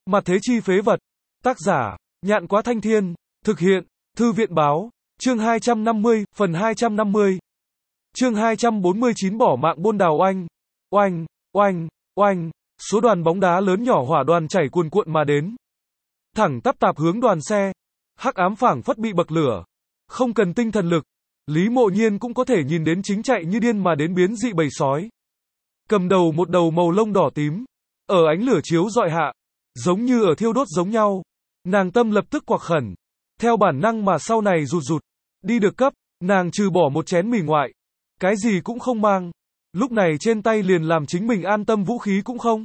Mặt thế chi phế vật. Tác giả, Nhạn Quá Thanh Thiên. Thực hiện, Thư viện Báo. Chương 250, phần 250. Chương 249 bỏ mạng buôn đào oanh. Oanh, oanh, oanh. Số đoàn bóng đá lớn nhỏ hỏa đoàn chảy cuồn cuộn mà đến. Thẳng tắp tạp hướng đoàn xe. Hắc ám phảng phất bị bậc lửa. Không cần tinh thần lực. Lý Mộ Nhiên cũng có thể nhìn đến chính chạy như điên mà đến biến dị bầy sói. Cầm đầu một đầu màu lông đỏ tím. Ở ánh lửa chiếu rọi hạ. Giống như ở thiêu đốt giống nhau. Nàng tâm lập tức quặc khẩn. Theo bản năng mà sau này rụt rụt. Đi được cấp, nàng trừ bỏ một chén mì ngoại. Cái gì cũng không mang. Lúc này trên tay liền làm chính mình an tâm vũ khí cũng không.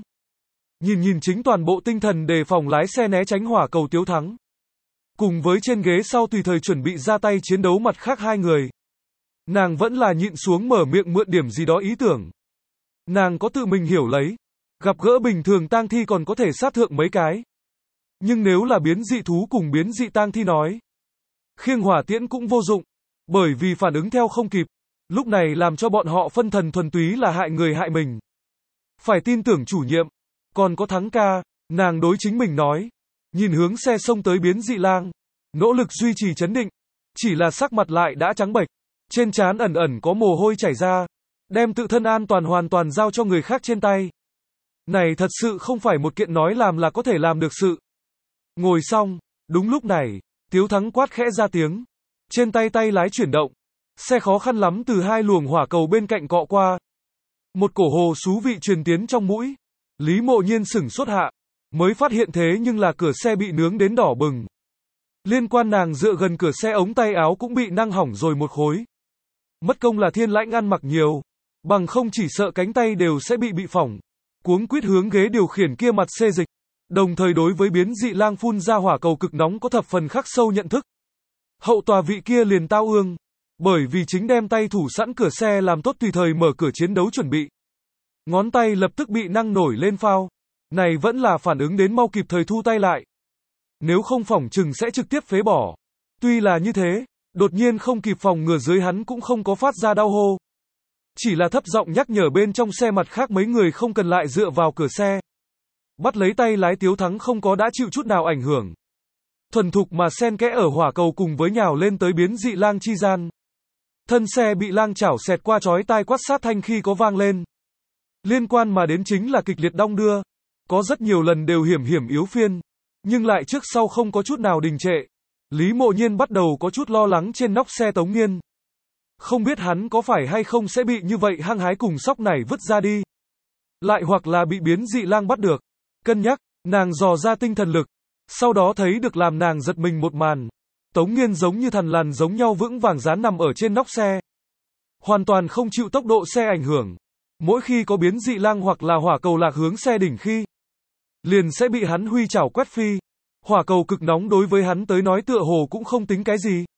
Nhìn chính toàn bộ tinh thần đề phòng lái xe né tránh hỏa cầu Tiếu Thắng. Cùng với trên ghế sau tùy thời chuẩn bị ra tay chiến đấu mặt khác hai người. Nàng vẫn là nhịn xuống mở miệng mượn điểm gì đó ý tưởng. Nàng có tự mình hiểu lấy. Gặp gỡ bình thường tang thi còn có thể sát thượng mấy cái. Nhưng nếu là biến dị thú cùng biến dị tang thi nói. Khiêng hỏa tiễn cũng vô dụng. Bởi vì phản ứng theo không kịp. Lúc này làm cho bọn họ phân thần thuần túy là hại người hại mình. Phải tin tưởng chủ nhiệm. Còn có Thắng ca, nàng đối chính mình nói. Nhìn hướng xe xông tới biến dị lang. Nỗ lực duy trì chấn định. Chỉ là sắc mặt lại đã trắng bệch. Trên trán ẩn ẩn có mồ hôi chảy ra. Đem tự thân an toàn hoàn toàn giao cho người khác trên tay. Này thật sự không phải một kiện nói làm là có thể làm được sự. Ngồi xong, đúng lúc này, Tiếu Thắng quát khẽ ra tiếng. Trên tay lái chuyển động. Xe khó khăn lắm từ hai luồng hỏa cầu bên cạnh cọ qua. Một cổ hồ xú vị truyền tiến trong mũi. Lý Mộ Nhiên sửng sốt hạ. Mới phát hiện thế nhưng là cửa xe bị nướng đến đỏ bừng. Liên quan nàng dựa gần cửa xe ống tay áo cũng bị năng hỏng rồi một khối. Mất công là Thiên Lãnh ăn mặc nhiều. Bằng không chỉ sợ cánh tay đều sẽ bị phỏng. Cuống quýt hướng ghế điều khiển kia mặt xê dịch. Đồng thời đối với biến dị lang phun ra hỏa cầu cực nóng có thập phần khắc sâu nhận thức. Hậu tòa vị kia liền tao ương. Bởi vì chính đem tay thủ sẵn cửa xe làm tốt tùy thời mở cửa chiến đấu chuẩn bị. Ngón tay lập tức bị năng nổi lên phao. Này vẫn là phản ứng đến mau kịp thời thu tay lại. Nếu không phỏng chừng sẽ trực tiếp phế bỏ. Tuy là như thế, đột nhiên không kịp phòng ngừa dưới hắn cũng không có phát ra đau hô. Chỉ là thấp giọng nhắc nhở bên trong xe mặt khác mấy người không cần lại dựa vào cửa xe. Bắt lấy tay lái Tiếu Thắng không có đã chịu chút nào ảnh hưởng. Thuần thục mà xen kẽ ở hỏa cầu cùng với nhào lên tới biến dị lang chi gian. Thân xe bị lang chảo xẹt qua chói tai quát sát thanh khi có vang lên. Liên quan mà đến chính là kịch liệt đong đưa. Có rất nhiều lần đều hiểm yếu phiên. Nhưng lại trước sau không có chút nào đình trệ. Lý Mộ Nhiên bắt đầu có chút lo lắng trên nóc xe Tống Nghiên. Không biết hắn có phải hay không sẽ bị như vậy hăng hái cùng sóc này vứt ra đi. Lại hoặc là bị biến dị lang bắt được. Cân nhắc, nàng dò ra tinh thần lực. Sau đó thấy được làm nàng giật mình một màn. Tống Nghiên giống như thằn lằn giống nhau vững vàng dán nằm ở trên nóc xe. Hoàn toàn không chịu tốc độ xe ảnh hưởng. Mỗi khi có biến dị lang hoặc là hỏa cầu lạc hướng xe đỉnh khi. Liền sẽ bị hắn huy chảo quét phi. Hỏa cầu cực nóng đối với hắn tới nói tựa hồ cũng không tính cái gì.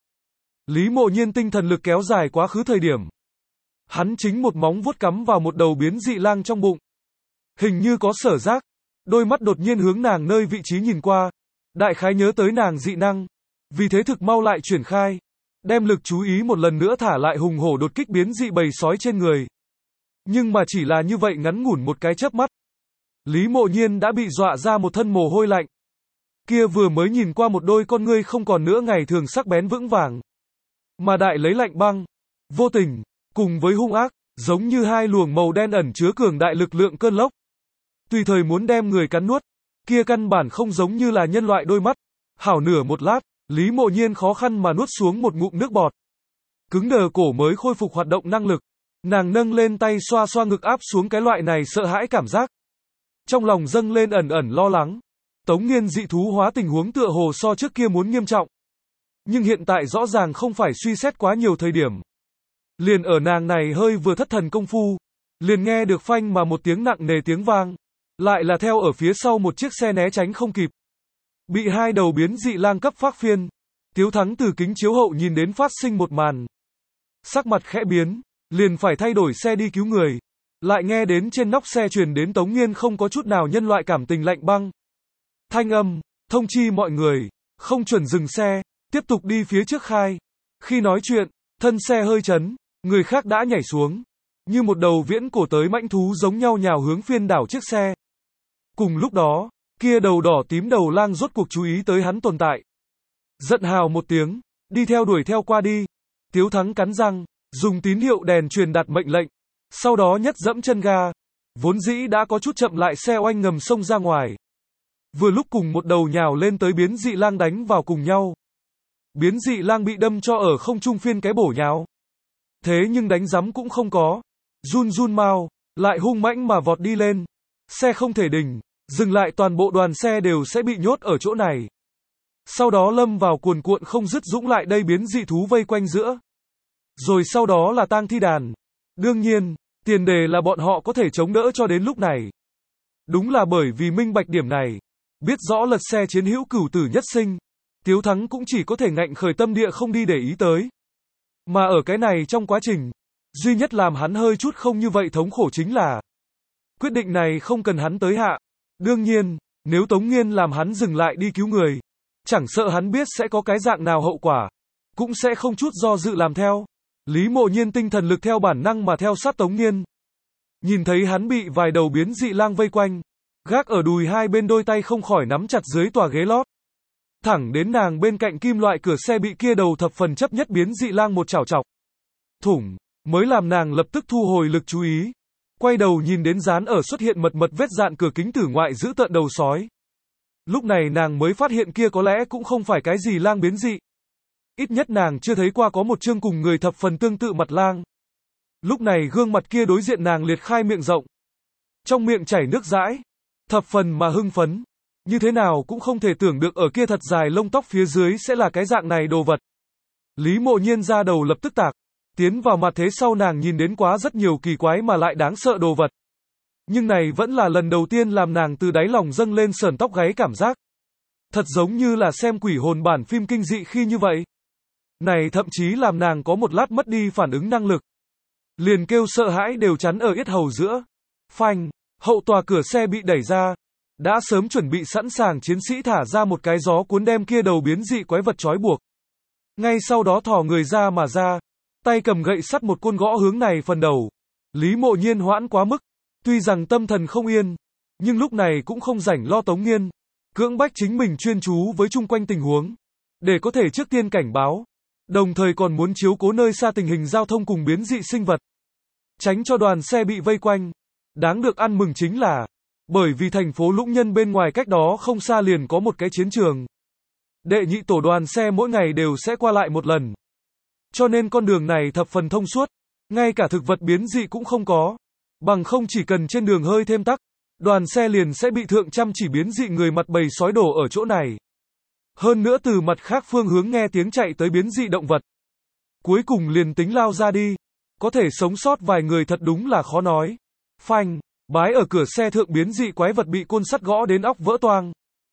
Lý Mộ Nhiên tinh thần lực kéo dài quá khứ thời điểm. Hắn chính một móng vuốt cắm vào một đầu biến dị lang trong bụng. Hình như có sở giác. Đôi mắt đột nhiên hướng nàng nơi vị trí nhìn qua. Đại khái nhớ tới nàng dị năng. Vì thế thực mau lại chuyển khai. Đem lực chú ý một lần nữa thả lại hùng hổ đột kích biến dị bầy sói trên người. Nhưng mà chỉ là như vậy ngắn ngủn một cái chớp mắt. Lý Mộ Nhiên đã bị dọa ra một thân mồ hôi lạnh. Kia vừa mới nhìn qua một đôi con ngươi không còn nữa ngày thường sắc bén vững vàng. Mà đại lấy lạnh băng, vô tình, cùng với hung ác, giống như hai luồng màu đen ẩn chứa cường đại lực lượng cơn lốc. Tùy thời muốn đem người cắn nuốt, kia căn bản không giống như là nhân loại đôi mắt. Hảo nửa một lát, Lý Mộ Nhiên khó khăn mà nuốt xuống một ngụm nước bọt. Cứng đờ cổ mới khôi phục hoạt động năng lực. Nàng nâng lên tay xoa xoa ngực áp xuống cái loại này sợ hãi cảm giác. Trong lòng dâng lên ẩn lo lắng. Tống Nghiên dị thú hóa tình huống tựa hồ so trước kia muốn nghiêm trọng. Nhưng hiện tại rõ ràng không phải suy xét quá nhiều thời điểm. Liền ở nàng này hơi vừa thất thần công phu. Liền nghe được phanh mà một tiếng nặng nề tiếng vang. Lại là theo ở phía sau một chiếc xe né tránh không kịp. Bị hai đầu biến dị lang cấp phát phiên. Tiếu Thắng từ kính chiếu hậu nhìn đến phát sinh một màn. Sắc mặt khẽ biến. Liền phải thay đổi xe đi cứu người. Lại nghe đến trên nóc xe truyền đến Tống Nghiên không có chút nào nhân loại cảm tình lạnh băng. Thanh âm, thông chi mọi người, không chuẩn dừng xe, tiếp tục đi phía trước khai. Khi nói chuyện, thân xe hơi chấn, người khác đã nhảy xuống. Như một đầu viễn cổ tới mãnh thú giống nhau nhào hướng phiên đảo chiếc xe. Cùng lúc đó, Kia đầu đỏ tím đầu lang rốt cuộc chú ý tới hắn tồn tại. Giận hào một tiếng, đi theo đuổi theo qua đi. Tiếu Thắng cắn răng, dùng tín hiệu đèn truyền đạt mệnh lệnh. Sau đó nhất dẫm chân ga. Vốn dĩ đã có chút chậm lại xe oanh ngầm xông ra ngoài. Vừa lúc cùng một đầu nhào lên tới biến dị lang đánh vào cùng nhau. Biến dị lang bị đâm cho ở không trung phiên cái bổ nhào. Thế nhưng đánh giấm cũng không có. Run run mau, lại hung mãnh mà vọt đi lên. Xe không thể đình, dừng lại toàn bộ đoàn xe đều sẽ bị nhốt ở chỗ này. Sau đó lâm vào cuồn cuộn không dứt dũng lại đây biến dị thú vây quanh giữa. Rồi sau đó là tang thi đàn. Đương nhiên, tiền đề là bọn họ có thể chống đỡ cho đến lúc này. Đúng là bởi vì minh bạch điểm này, biết rõ lật xe chiến hữu cửu tử nhất sinh, Tiếu Thắng cũng chỉ có thể ngạnh khởi tâm địa không đi để ý tới. Mà ở cái này trong quá trình, duy nhất làm hắn hơi chút không như vậy thống khổ chính là quyết định này không cần hắn tới hạ. Đương nhiên, nếu Tống Nghiên làm hắn dừng lại đi cứu người, chẳng sợ hắn biết sẽ có cái dạng nào hậu quả, cũng sẽ không chút do dự làm theo. Lý Mộ Nhiên tinh thần lực theo bản năng mà theo sát Tống Nghiên. Nhìn thấy hắn bị vài đầu biến dị lang vây quanh, gác ở đùi hai bên đôi tay không khỏi nắm chặt dưới tòa ghế lót. Thẳng đến nàng bên cạnh kim loại cửa xe bị kia đầu thập phần chấp nhất biến dị lang một chảo chọc thủng, mới làm nàng lập tức thu hồi lực chú ý. Quay đầu nhìn đến dán ở xuất hiện mật mật vết dạn cửa kính tử ngoại giữ tợn đầu sói. Lúc này nàng mới phát hiện kia có lẽ cũng không phải cái gì lang biến dị. Ít nhất nàng chưa thấy qua có một chương cùng người thập phần tương tự mặt lang. Lúc này gương mặt kia đối diện nàng liệt khai miệng rộng. Trong miệng chảy nước dãi. Thập phần mà hưng phấn. Như thế nào cũng không thể tưởng được ở kia thật dài lông tóc phía dưới sẽ là cái dạng này đồ vật. Lý Mộ Nhiên ra đầu lập tức tạc. Tiến vào mặt thế sau nàng nhìn đến quá rất nhiều kỳ quái mà lại đáng sợ đồ vật. Nhưng này vẫn là lần đầu tiên làm nàng từ đáy lòng dâng lên sởn tóc gáy cảm giác. Thật giống như là xem quỷ hồn bản phim kinh dị khi như vậy. Này thậm chí làm nàng có một lát mất đi phản ứng năng lực. Liền kêu sợ hãi đều chắn ở yết hầu giữa. Phanh, hậu tòa cửa xe bị đẩy ra. Đã sớm chuẩn bị sẵn sàng chiến sĩ thả ra một cái gió cuốn đem kia đầu biến dị quái vật trói buộc. Ngay sau đó thò người ra mà ra. Tay cầm gậy sắt một côn gõ hướng này phần đầu. Lý Mộ Nhiên hoãn quá mức. Tuy rằng tâm thần không yên, nhưng lúc này cũng không rảnh lo Tống Nghiên. Cưỡng bách chính mình chuyên chú với chung quanh tình huống. Để có thể trước tiên cảnh báo. Đồng thời còn muốn chiếu cố nơi xa tình hình giao thông cùng biến dị sinh vật. Tránh cho đoàn xe bị vây quanh. Đáng được ăn mừng chính là, bởi vì thành phố Lũng Nhân bên ngoài cách đó không xa liền có một cái chiến trường. Đệ nhị tổ đoàn xe mỗi ngày đều sẽ qua lại một lần. Cho nên con đường này thập phần thông suốt. Ngay cả thực vật biến dị cũng không có. Bằng không chỉ cần trên đường hơi thêm tắc, đoàn xe liền sẽ bị thượng trăm chỉ biến dị người mặt bầy sói đổ ở chỗ này. Hơn nữa từ mặt khác phương hướng nghe tiếng chạy tới biến dị động vật. Cuối cùng liền tính lao ra đi. Có thể sống sót vài người thật đúng là khó nói. Phanh, bái ở cửa xe thượng biến dị quái vật bị côn sắt gõ đến óc vỡ toang.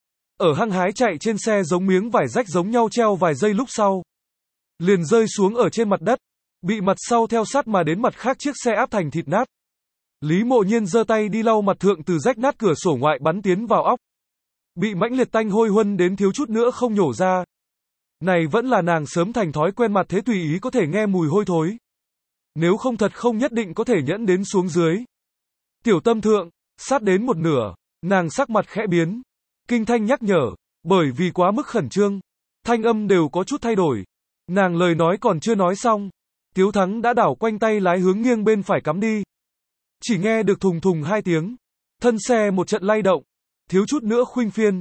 Ở hăng hái chạy trên xe giống miếng vải rách giống nhau treo vài giây lúc sau. Liền rơi xuống ở trên mặt đất. Bị mặt sau theo sát mà đến mặt khác chiếc xe áp thành thịt nát. Lý Mộ Nhiên giơ tay đi lau mặt thượng từ rách nát cửa sổ ngoại bắn tiến vào óc. Bị mãnh liệt tanh hôi huân đến thiếu chút nữa không nhổ ra. Này vẫn là nàng sớm thành thói quen mặt thế tùy ý có thể nghe mùi hôi thối. Nếu không thật không nhất định có thể nhẫn đến xuống dưới. Tiểu tâm thượng, sát đến một nửa, nàng sắc mặt khẽ biến. Kinh thanh nhắc nhở, bởi vì quá mức khẩn trương, thanh âm đều có chút thay đổi. Nàng lời nói còn chưa nói xong, Tiếu Thắng đã đảo quanh tay lái hướng nghiêng bên phải cắm đi. Chỉ nghe được thùng thùng hai tiếng, thân xe một trận lay động, thiếu chút nữa khuynh phiên.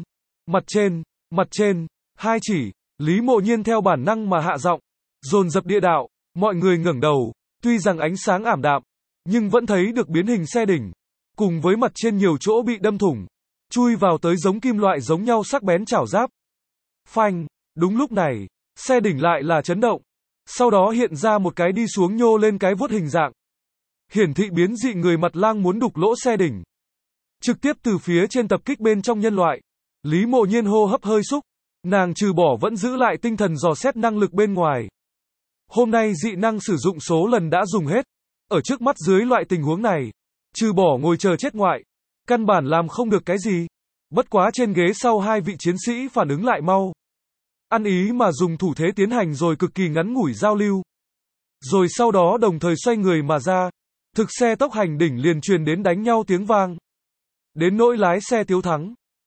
Mặt trên, hai chỉ, Lý Mộ Nhiên theo bản năng mà hạ giọng, dồn dập địa đạo, mọi người ngẩng đầu, tuy rằng ánh sáng ảm đạm, nhưng vẫn thấy được biến hình xe đỉnh, cùng với mặt trên nhiều chỗ bị đâm thủng, chui vào tới giống kim loại giống nhau sắc bén chảo giáp. Phanh, đúng lúc này, xe đỉnh lại là chấn động, sau đó hiện ra một cái đi xuống nhô lên cái vuốt hình dạng. Hiển thị biến dị người mặt lang muốn đục lỗ xe đỉnh. Trực tiếp từ phía trên tập kích bên trong nhân loại. Lý Mộ Nhiên hô hấp hơi xúc. Nàng trừ bỏ vẫn giữ lại tinh thần dò xét năng lực bên ngoài. Hôm nay dị năng sử dụng số lần đã dùng hết. Ở trước mắt dưới loại tình huống này, trừ bỏ ngồi chờ chết ngoại, căn bản làm không được cái gì. Bất quá trên ghế sau hai vị chiến sĩ phản ứng lại mau. Ăn ý mà dùng thủ thế tiến hành rồi cực kỳ ngắn ngủi giao lưu. Rồi sau đó đồng thời xoay người mà ra. Thực xe tốc hành đỉnh liền truyền đến đánh nhau tiếng vang. Đến nỗi lái xe Tiếu Thắng,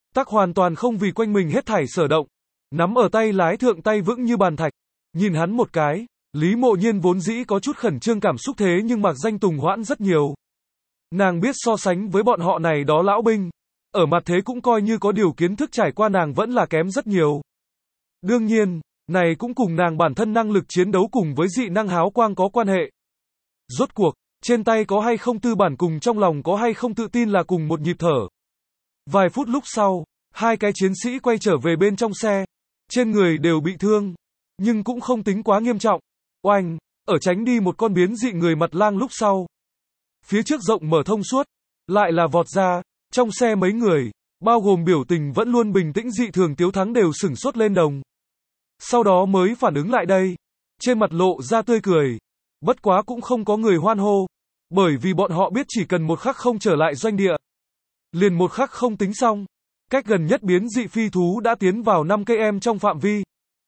Tắc hoàn toàn không vì quanh mình hết thảy sở động. Nắm ở tay lái thượng tay vững như bàn thạch. Nhìn hắn một cái, Lý Mộ Nhiên vốn dĩ có chút khẩn trương cảm xúc thế nhưng Mạc Danh Tùng hoãn rất nhiều. Nàng biết so sánh với bọn họ này đó lão binh, ở mặt thế cũng coi như có điều kiến thức trải qua nàng vẫn là kém rất nhiều. Đương nhiên, này cũng cùng nàng bản thân năng lực chiến đấu cùng với dị năng háo quang có quan hệ. Rốt cuộc, trên tay có hay không tư bản cùng trong lòng có hay không tự tin là cùng một nhịp thở. Vài phút lúc sau, hai cái chiến sĩ quay trở về bên trong xe, trên người đều bị thương, nhưng cũng không tính quá nghiêm trọng. Oanh, ở tránh đi một con biến dị người mặt lang lúc sau. Phía trước rộng mở thông suốt, lại là vọt ra, trong xe mấy người, bao gồm biểu tình vẫn luôn bình tĩnh dị thường Tiếu Thắng đều sửng sốt lên đồng. Sau đó mới phản ứng lại đây, trên mặt lộ ra tươi cười, bất quá cũng không có người hoan hô, bởi vì bọn họ biết chỉ cần một khắc không trở lại doanh địa. Liền một khắc không tính xong, cách gần nhất biến dị phi thú đã tiến vào 5 km trong phạm vi.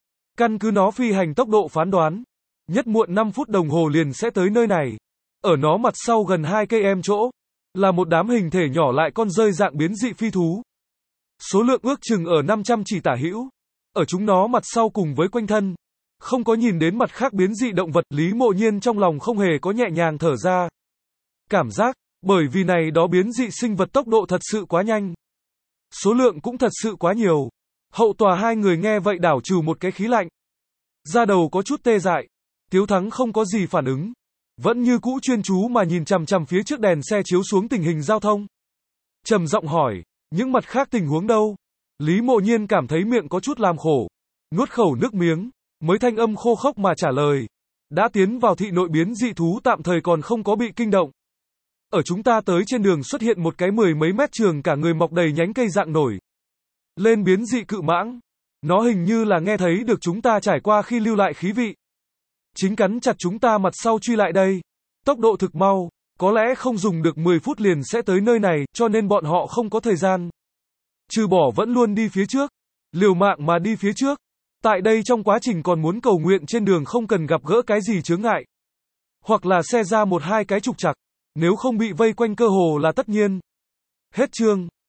Căn cứ nó phi hành tốc độ phán đoán, nhất muộn 5 phút đồng hồ liền sẽ tới nơi này. Ở nó mặt sau gần 2 km chỗ, là một đám hình thể nhỏ lại con rơi dạng biến dị phi thú. Số lượng ước chừng ở 500 chỉ tả hữu. Ở chúng nó mặt sau cùng với quanh thân, không có nhìn đến mặt khác biến dị động vật, Lý Mộ Nhiên trong lòng không hề có nhẹ nhàng thở ra. Cảm giác, bởi vì này đó biến dị sinh vật tốc độ thật sự quá nhanh. Số lượng cũng thật sự quá nhiều. Hậu tòa hai người nghe vậy đảo trừ một cái khí lạnh. Da đầu có chút tê dại. Tiếu Thắng không có gì phản ứng. Vẫn như cũ chuyên chú mà nhìn chằm chằm phía trước đèn xe chiếu xuống tình hình giao thông. Trầm giọng hỏi, những mặt khác tình huống đâu? Lý Mộ Nhiên cảm thấy miệng có chút làm khổ. Nuốt khẩu nước miếng, mới thanh âm khô khốc mà trả lời. Đã tiến vào thị nội biến dị thú tạm thời còn không có bị kinh động. Ở chúng ta tới trên đường xuất hiện một cái 10 mấy mét trường cả người mọc đầy nhánh cây dạng nổi lên biến dị cự mãng. Nó hình như là nghe thấy được chúng ta trải qua khi lưu lại khí vị. Chính cắn chặt chúng ta mặt sau truy lại đây. Tốc độ thực mau, có lẽ không dùng được 10 phút liền sẽ tới nơi này, cho nên bọn họ không có thời gian. Trừ bỏ vẫn luôn đi phía trước, liều mạng mà đi phía trước. Tại đây trong quá trình còn muốn cầu nguyện trên đường không cần gặp gỡ cái gì chướng ngại. Hoặc là xe ra một hai cái trục trặc, nếu không bị vây quanh cơ hồ là tất nhiên. Hết chương.